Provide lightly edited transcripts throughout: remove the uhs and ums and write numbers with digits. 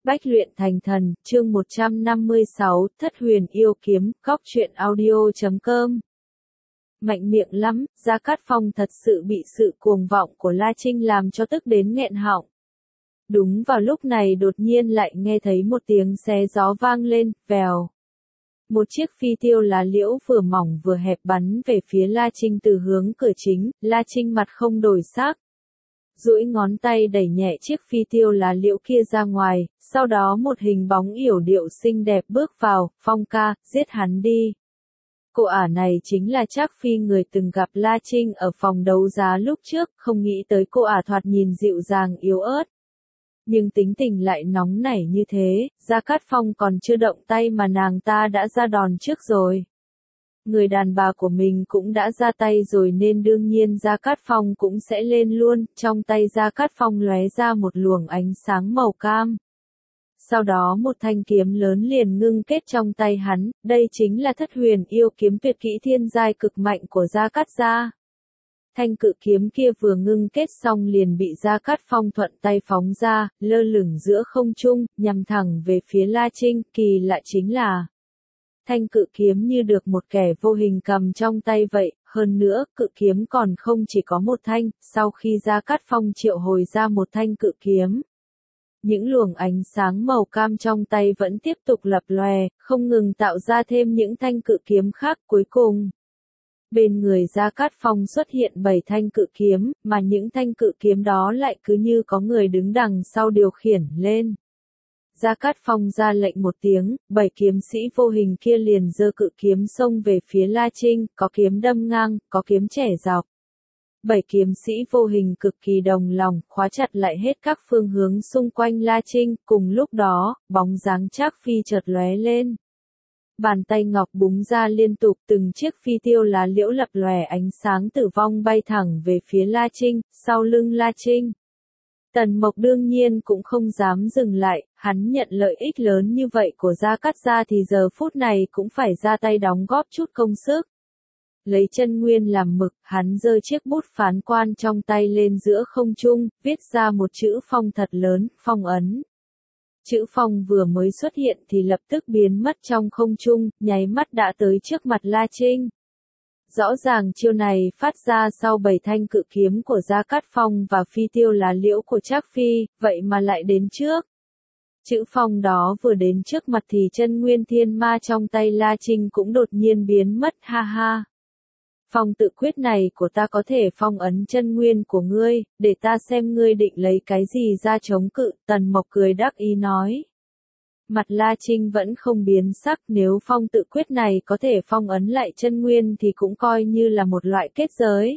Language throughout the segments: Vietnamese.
Bách luyện thành thần, chương 156, Thất huyền yêu kiếm, góc truyện audio.com. Mạnh miệng lắm, Gia Cát Phong thật sự bị sự cuồng vọng của La Trinh làm cho tức đến nghẹn họng. Đúng vào lúc này đột nhiên lại nghe thấy một tiếng xé gió vang lên, vèo. Một chiếc phi tiêu lá liễu vừa mỏng vừa hẹp bắn về phía La Trinh từ hướng cửa chính, La Trinh mặt không đổi sắc. Duỗi ngón tay đẩy nhẹ chiếc phi tiêu lá liễu kia ra ngoài, sau đó một hình bóng yểu điệu xinh đẹp bước vào, Phong ca, giết hắn đi. Cô ả này chính là Trác Phi người từng gặp La Trinh ở phòng đấu giá lúc trước, không nghĩ tới cô ả thoạt nhìn dịu dàng yếu ớt. Nhưng tính tình lại nóng nảy như thế, Gia Cát Phong còn chưa động tay mà nàng ta đã ra đòn trước rồi. Người đàn bà của mình cũng đã ra tay rồi nên đương nhiên Gia Cát Phong cũng sẽ lên luôn, trong tay Gia Cát Phong lóe ra một luồng ánh sáng màu cam. Sau đó một thanh kiếm lớn liền ngưng kết trong tay hắn, đây chính là Thất huyền yêu kiếm tuyệt kỹ thiên giai cực mạnh của Gia Cát gia. Thanh cự kiếm kia vừa ngưng kết xong liền bị Gia Cát Phong thuận tay phóng ra, lơ lửng giữa không trung, nhằm thẳng về phía La Trinh, kỳ lạ chính là thanh cự kiếm như được một kẻ vô hình cầm trong tay vậy, hơn nữa, cự kiếm còn không chỉ có một thanh, sau khi Gia Cát Phong triệu hồi ra một thanh cự kiếm. Những luồng ánh sáng màu cam trong tay vẫn tiếp tục lập lòe, không ngừng tạo ra thêm những thanh cự kiếm khác cuối cùng. Bên người Gia Cát Phong xuất hiện 7 thanh cự kiếm, mà những thanh cự kiếm đó lại cứ như có người đứng đằng sau điều khiển lên. Gia Cát Phong ra lệnh một tiếng, 7 kiếm sĩ vô hình kia liền giơ cự kiếm xông về phía La Trinh, có kiếm đâm ngang, có kiếm chẻ dọc. 7 kiếm sĩ vô hình cực kỳ đồng lòng, khóa chặt lại hết các phương hướng xung quanh La Trinh, cùng lúc đó, bóng dáng Trác Phi chợt lóe lên. Bàn tay ngọc búng ra liên tục, từng chiếc phi tiêu lá liễu lập lòe ánh sáng tử vong bay thẳng về phía La Trinh, sau lưng La Trinh. Tần Mộc đương nhiên cũng không dám dừng lại, hắn nhận lợi ích lớn như vậy của Gia Cát gia thì giờ phút này cũng phải ra tay đóng góp chút công sức. Lấy chân nguyên làm mực, hắn giơ chiếc bút phán quan trong tay lên giữa không trung, viết ra một chữ phong thật lớn, phong ấn. Chữ phong vừa mới xuất hiện thì lập tức biến mất trong không trung, nháy mắt đã tới trước mặt La Trinh. Rõ ràng chiêu này phát ra sau 7 thanh cự kiếm của Gia Cát Phong và phi tiêu lá liễu của Trác Phi, vậy mà lại đến trước. Chữ phong đó vừa đến trước mặt thì chân nguyên thiên ma trong tay La Trinh cũng đột nhiên biến mất, ha ha. Phong tự quyết này của ta có thể phong ấn chân nguyên của ngươi, để ta xem ngươi định lấy cái gì ra chống cự, Tần Mộc cười đắc ý nói. Mặt La Trinh vẫn không biến sắc, nếu phong tự quyết này có thể phong ấn lại chân nguyên thì cũng coi như là một loại kết giới.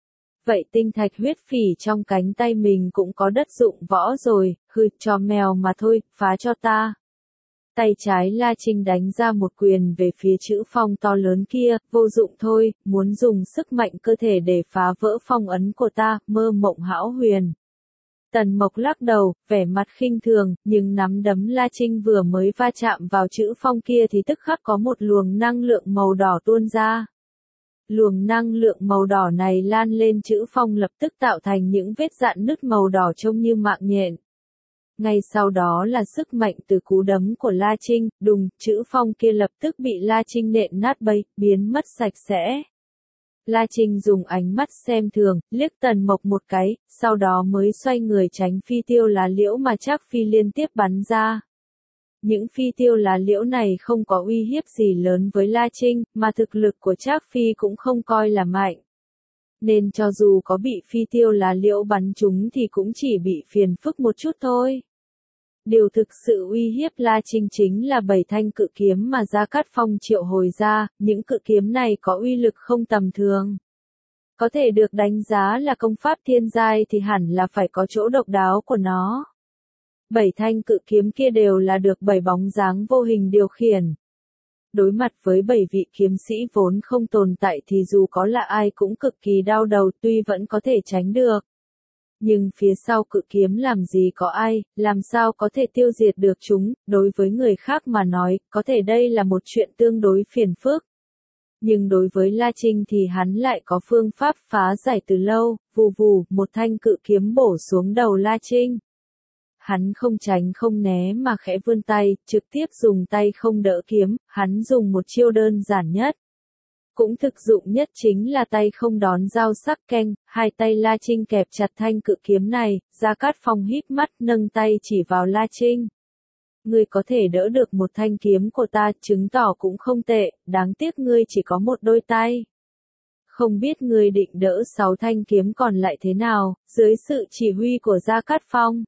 Vậy tinh thạch huyết phỉ trong cánh tay mình cũng có đất dụng võ rồi, hừ, cho mèo mà thôi, phá cho ta. Tay trái La Trinh đánh ra một quyền về phía chữ phong to lớn kia, vô dụng thôi, muốn dùng sức mạnh cơ thể để phá vỡ phong ấn của ta, mơ mộng hão huyền. Tần Mộc lắc đầu, vẻ mặt khinh thường, nhưng nắm đấm La Trinh vừa mới va chạm vào chữ phong kia thì tức khắc có một luồng năng lượng màu đỏ tuôn ra. Luồng năng lượng màu đỏ này lan lên chữ phong lập tức tạo thành những vết rạn nứt màu đỏ trông như mạng nhện. Ngay sau đó là sức mạnh từ cú đấm của La Trinh, đùng, chữ phong kia lập tức bị La Trinh nện nát bấy, biến mất sạch sẽ. La Trinh dùng ánh mắt xem thường, liếc Tần Mộc một cái, sau đó mới xoay người tránh phi tiêu lá liễu mà Trác Phi liên tiếp bắn ra. Những phi tiêu lá liễu này không có uy hiếp gì lớn với La Trinh, mà thực lực của Trác Phi cũng không coi là mạnh. Nên cho dù có bị phi tiêu lá liễu bắn trúng thì cũng chỉ bị phiền phức một chút thôi. Điều thực sự uy hiếp La Trinh chính là 7 thanh cự kiếm mà Gia Cát Phong triệu hồi ra, những cự kiếm này có uy lực không tầm thường. Có thể được đánh giá là công pháp thiên giai thì hẳn là phải có chỗ độc đáo của nó. 7 thanh cự kiếm kia đều là được 7 bóng dáng vô hình điều khiển. Đối mặt với 7 vị kiếm sĩ vốn không tồn tại thì dù có là ai cũng cực kỳ đau đầu, tuy vẫn có thể tránh được. Nhưng phía sau cự kiếm làm gì có ai, làm sao có thể tiêu diệt được chúng, đối với người khác mà nói, có thể đây là một chuyện tương đối phiền phức. Nhưng đối với La Trinh thì hắn lại có phương pháp phá giải từ lâu, vù vù, một thanh cự kiếm bổ xuống đầu La Trinh. Hắn không tránh không né mà khẽ vươn tay, trực tiếp dùng tay không đỡ kiếm, hắn dùng một chiêu đơn giản nhất. Cũng thực dụng nhất chính là tay không đón dao sắc keng, hai tay La Trinh kẹp chặt thanh cự kiếm này, Gia Cát Phong híp mắt nâng tay chỉ vào La Trinh. Ngươi có thể đỡ được một thanh kiếm của ta, chứng tỏ cũng không tệ, đáng tiếc ngươi chỉ có một đôi tay. Không biết ngươi định đỡ 6 thanh kiếm còn lại thế nào, dưới sự chỉ huy của Gia Cát Phong.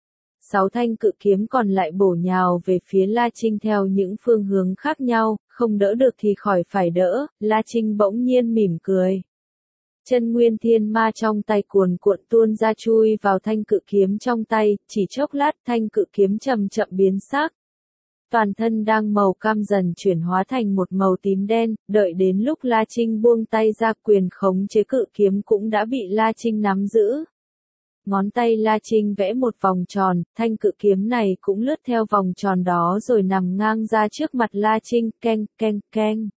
6 thanh cự kiếm còn lại bổ nhào về phía La Trinh theo những phương hướng khác nhau, không đỡ được thì khỏi phải đỡ, La Trinh bỗng nhiên mỉm cười. Chân nguyên thiên ma trong tay cuồn cuộn tuôn ra chui vào thanh cự kiếm trong tay, chỉ chốc lát thanh cự kiếm chậm chậm biến sắc. Toàn thân đang màu cam dần chuyển hóa thành một màu tím đen, đợi đến lúc La Trinh buông tay ra quyền khống chế cự kiếm cũng đã bị La Trinh nắm giữ. Ngón tay La Trinh vẽ một vòng tròn, thanh cự kiếm này cũng lướt theo vòng tròn đó rồi nằm ngang ra trước mặt La Trinh, keng, keng, keng.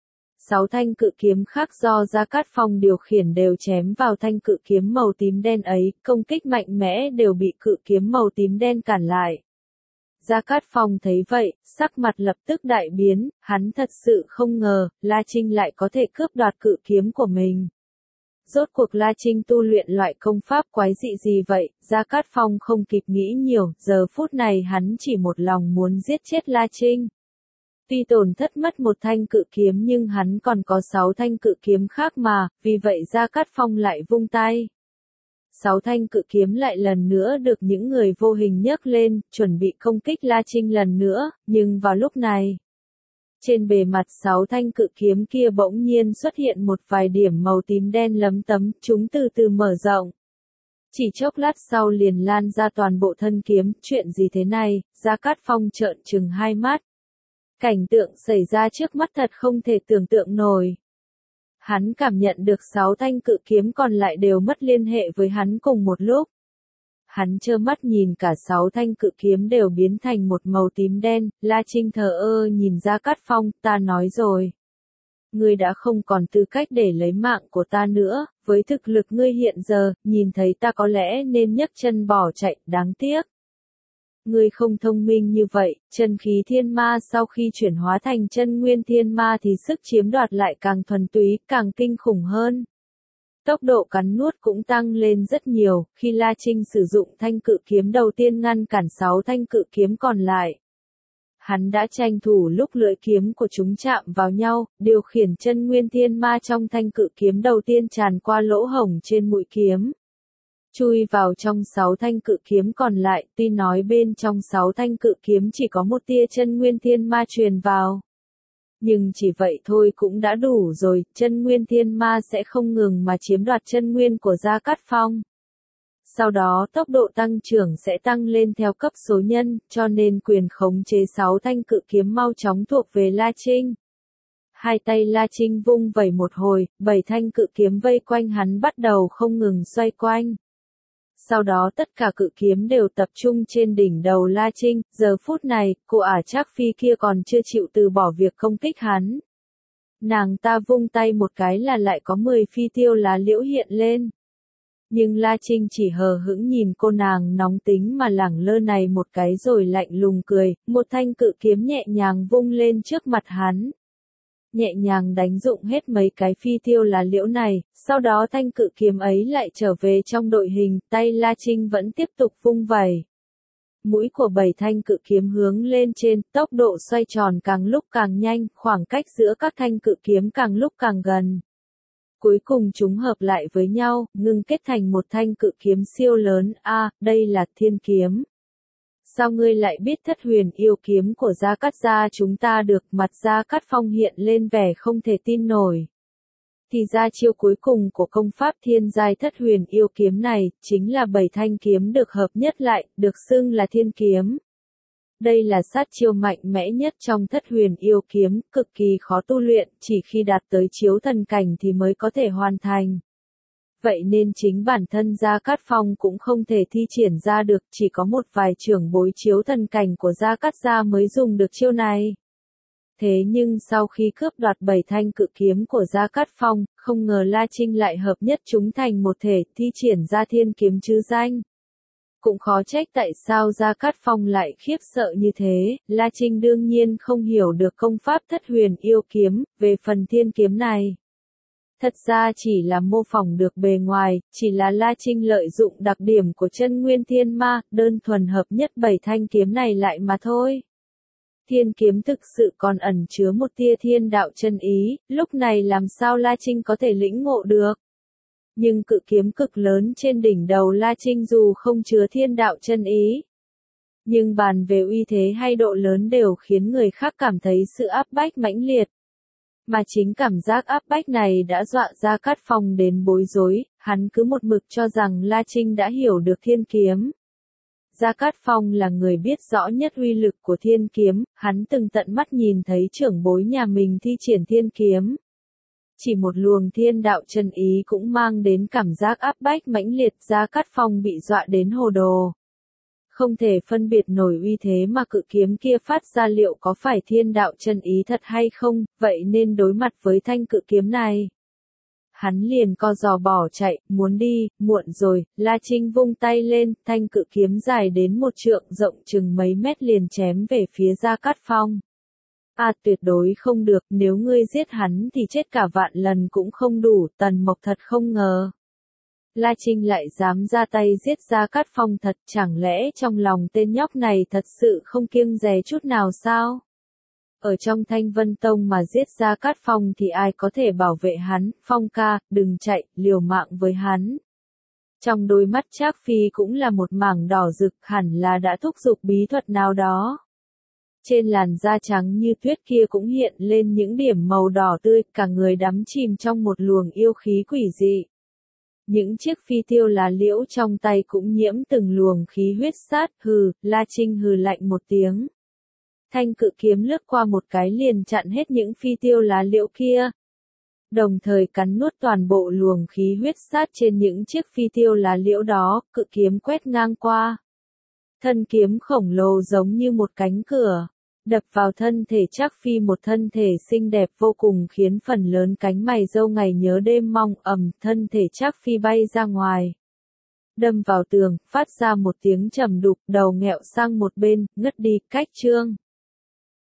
6 thanh cự kiếm khác do Gia Cát Phong điều khiển đều chém vào thanh cự kiếm màu tím đen ấy, công kích mạnh mẽ đều bị cự kiếm màu tím đen cản lại. Gia Cát Phong thấy vậy, sắc mặt lập tức đại biến, hắn thật sự không ngờ, La Trinh lại có thể cướp đoạt cự kiếm của mình. Rốt cuộc La Trinh tu luyện loại công pháp quái dị gì vậy, Gia Cát Phong không kịp nghĩ nhiều, giờ phút này hắn chỉ một lòng muốn giết chết La Trinh. Tuy tổn thất mất một thanh cự kiếm nhưng hắn còn có 6 thanh cự kiếm khác mà, vì vậy Gia Cát Phong lại vung tay. 6 thanh cự kiếm lại lần nữa được những người vô hình nhấc lên, chuẩn bị công kích La Trinh lần nữa, nhưng vào lúc này, trên bề mặt 6 thanh cự kiếm kia bỗng nhiên xuất hiện một vài điểm màu tím đen lấm tấm, chúng từ từ mở rộng. Chỉ chốc lát sau liền lan ra toàn bộ thân kiếm, chuyện gì thế này, Gia Cát Phong trợn trừng hai mắt. Cảnh tượng xảy ra trước mắt thật không thể tưởng tượng nổi. Hắn cảm nhận được 6 thanh cự kiếm còn lại đều mất liên hệ với hắn cùng một lúc. Hắn trơ mắt nhìn cả 6 thanh cự kiếm đều biến thành một màu tím đen, La Trinh thờ ơ nhìn Gia Cát Phong, ta nói rồi. Ngươi đã không còn tư cách để lấy mạng của ta nữa, với thực lực ngươi hiện giờ, nhìn thấy ta có lẽ nên nhấc chân bỏ chạy, đáng tiếc. Ngươi không thông minh như vậy, chân khí thiên ma sau khi chuyển hóa thành chân nguyên thiên ma thì sức chiếm đoạt lại càng thuần túy, càng kinh khủng hơn. Tốc độ cắn nuốt cũng tăng lên rất nhiều, khi La Trinh sử dụng thanh cự kiếm đầu tiên ngăn cản 6 thanh cự kiếm còn lại. Hắn đã tranh thủ lúc lưỡi kiếm của chúng chạm vào nhau, điều khiển chân nguyên thiên ma trong thanh cự kiếm đầu tiên tràn qua lỗ hổng trên mũi kiếm. Chui vào trong 6 thanh cự kiếm còn lại, tuy nói bên trong 6 thanh cự kiếm chỉ có một tia chân nguyên thiên ma truyền vào. Nhưng chỉ vậy thôi cũng đã đủ rồi, chân nguyên thiên ma sẽ không ngừng mà chiếm đoạt chân nguyên của Gia Cát Phong. Sau đó tốc độ tăng trưởng sẽ tăng lên theo cấp số nhân, cho nên quyền khống chế 6 thanh cự kiếm mau chóng thuộc về La Trinh. Hai tay La Trinh vung vẩy một hồi, 7 thanh cự kiếm vây quanh hắn bắt đầu không ngừng xoay quanh. Sau đó tất cả cự kiếm đều tập trung trên đỉnh đầu La Trinh, giờ phút này, cô ả Trác Phi kia còn chưa chịu từ bỏ việc công kích hắn. Nàng ta vung tay một cái là lại có 10 phi tiêu lá liễu hiện lên. Nhưng La Trinh chỉ hờ hững nhìn cô nàng nóng tính mà lẳng lơ này một cái rồi lạnh lùng cười, một thanh cự kiếm nhẹ nhàng vung lên trước mặt hắn. Nhẹ nhàng đánh dụng hết mấy cái phi tiêu lá liễu này, sau đó thanh cự kiếm ấy lại trở về trong đội hình, tay La Trinh vẫn tiếp tục vung vẩy. Mũi của 7 thanh cự kiếm hướng lên trên, tốc độ xoay tròn càng lúc càng nhanh, khoảng cách giữa các thanh cự kiếm càng lúc càng gần. Cuối cùng chúng hợp lại với nhau, ngưng kết thành một thanh cự kiếm siêu lớn, đây là thiên kiếm. Sao ngươi lại biết thất huyền yêu kiếm của Gia Cát gia chúng ta được, mặt Gia Cát Phong hiện lên vẻ không thể tin nổi. Thì ra chiêu cuối cùng của công pháp thiên giai thất huyền yêu kiếm này, chính là 7 thanh kiếm được hợp nhất lại, được xưng là thiên kiếm. Đây là sát chiêu mạnh mẽ nhất trong thất huyền yêu kiếm, cực kỳ khó tu luyện, chỉ khi đạt tới chiếu thần cảnh thì mới có thể hoàn thành. Vậy nên chính bản thân Gia Cát Phong cũng không thể thi triển ra được, chỉ có một vài trưởng bối chiếu thần cảnh của Gia Cát gia mới dùng được chiêu này. Thế nhưng sau khi cướp đoạt 7 thanh cự kiếm của Gia Cát Phong, không ngờ La Trinh lại hợp nhất chúng thành một thể, thi triển ra thiên kiếm chứ danh. Cũng khó trách tại sao Gia Cát Phong lại khiếp sợ như thế, La Trinh đương nhiên không hiểu được công pháp Thất Huyền Yêu Kiếm, về phần thiên kiếm này. Thật ra chỉ là mô phỏng được bề ngoài, chỉ là La Trinh lợi dụng đặc điểm của chân nguyên thiên ma, đơn thuần hợp nhất 7 thanh kiếm này lại mà thôi. Thiên kiếm thực sự còn ẩn chứa một tia thiên đạo chân ý, lúc này làm sao La Trinh có thể lĩnh ngộ được. Nhưng cự kiếm cực lớn trên đỉnh đầu La Trinh dù không chứa thiên đạo chân ý, nhưng bàn về uy thế hay độ lớn đều khiến người khác cảm thấy sự áp bách mãnh liệt. Mà chính cảm giác áp bách này đã dọa Gia Cát Phong đến bối rối, hắn cứ một mực cho rằng La Trinh đã hiểu được thiên kiếm. Gia Cát Phong là người biết rõ nhất uy lực của thiên kiếm, hắn từng tận mắt nhìn thấy trưởng bối nhà mình thi triển thiên kiếm. Chỉ một luồng thiên đạo chân ý cũng mang đến cảm giác áp bách mãnh liệt, Gia Cát Phong bị dọa đến hồ đồ. Không thể phân biệt nổi uy thế mà cự kiếm kia phát ra liệu có phải thiên đạo chân ý thật hay không, vậy nên đối mặt với thanh cự kiếm này. Hắn liền co giò bỏ chạy, muốn đi, muộn rồi, La Trinh vung tay lên, thanh cự kiếm dài đến 1 trượng rộng chừng mấy mét liền chém về phía Gia Cát Phong. Tuyệt đối không được, nếu ngươi giết hắn thì chết cả vạn lần cũng không đủ, Tần Mộc thật không ngờ. La Trinh lại dám ra tay giết Gia Cát Phong thật, chẳng lẽ trong lòng tên nhóc này thật sự không kiêng dè chút nào sao? Ở trong Thanh Vân Tông mà giết Gia Cát Phong thì ai có thể bảo vệ hắn, Phong ca, đừng chạy, liều mạng với hắn. Trong đôi mắt Trác Phi cũng là một mảng đỏ rực, hẳn là đã thúc giục bí thuật nào đó. Trên làn da trắng như tuyết kia cũng hiện lên những điểm màu đỏ tươi, cả người đắm chìm trong một luồng yêu khí quỷ dị. Những chiếc phi tiêu lá liễu trong tay cũng nhiễm từng luồng khí huyết sát, La Trinh hừ lạnh một tiếng. Thanh cự kiếm lướt qua một cái liền chặn hết những phi tiêu lá liễu kia. Đồng thời cắn nuốt toàn bộ luồng khí huyết sát trên những chiếc phi tiêu lá liễu đó, cự kiếm quét ngang qua. Thân kiếm khổng lồ giống như một cánh cửa, đập vào thân thể Trác Phi, một thân thể xinh đẹp vô cùng khiến phần lớn cánh mày râu ngày nhớ đêm mong, thân thể Trác Phi bay ra ngoài. Đâm vào tường, phát ra một tiếng trầm đục, đầu nghẹo sang một bên, ngất đi, cách chương.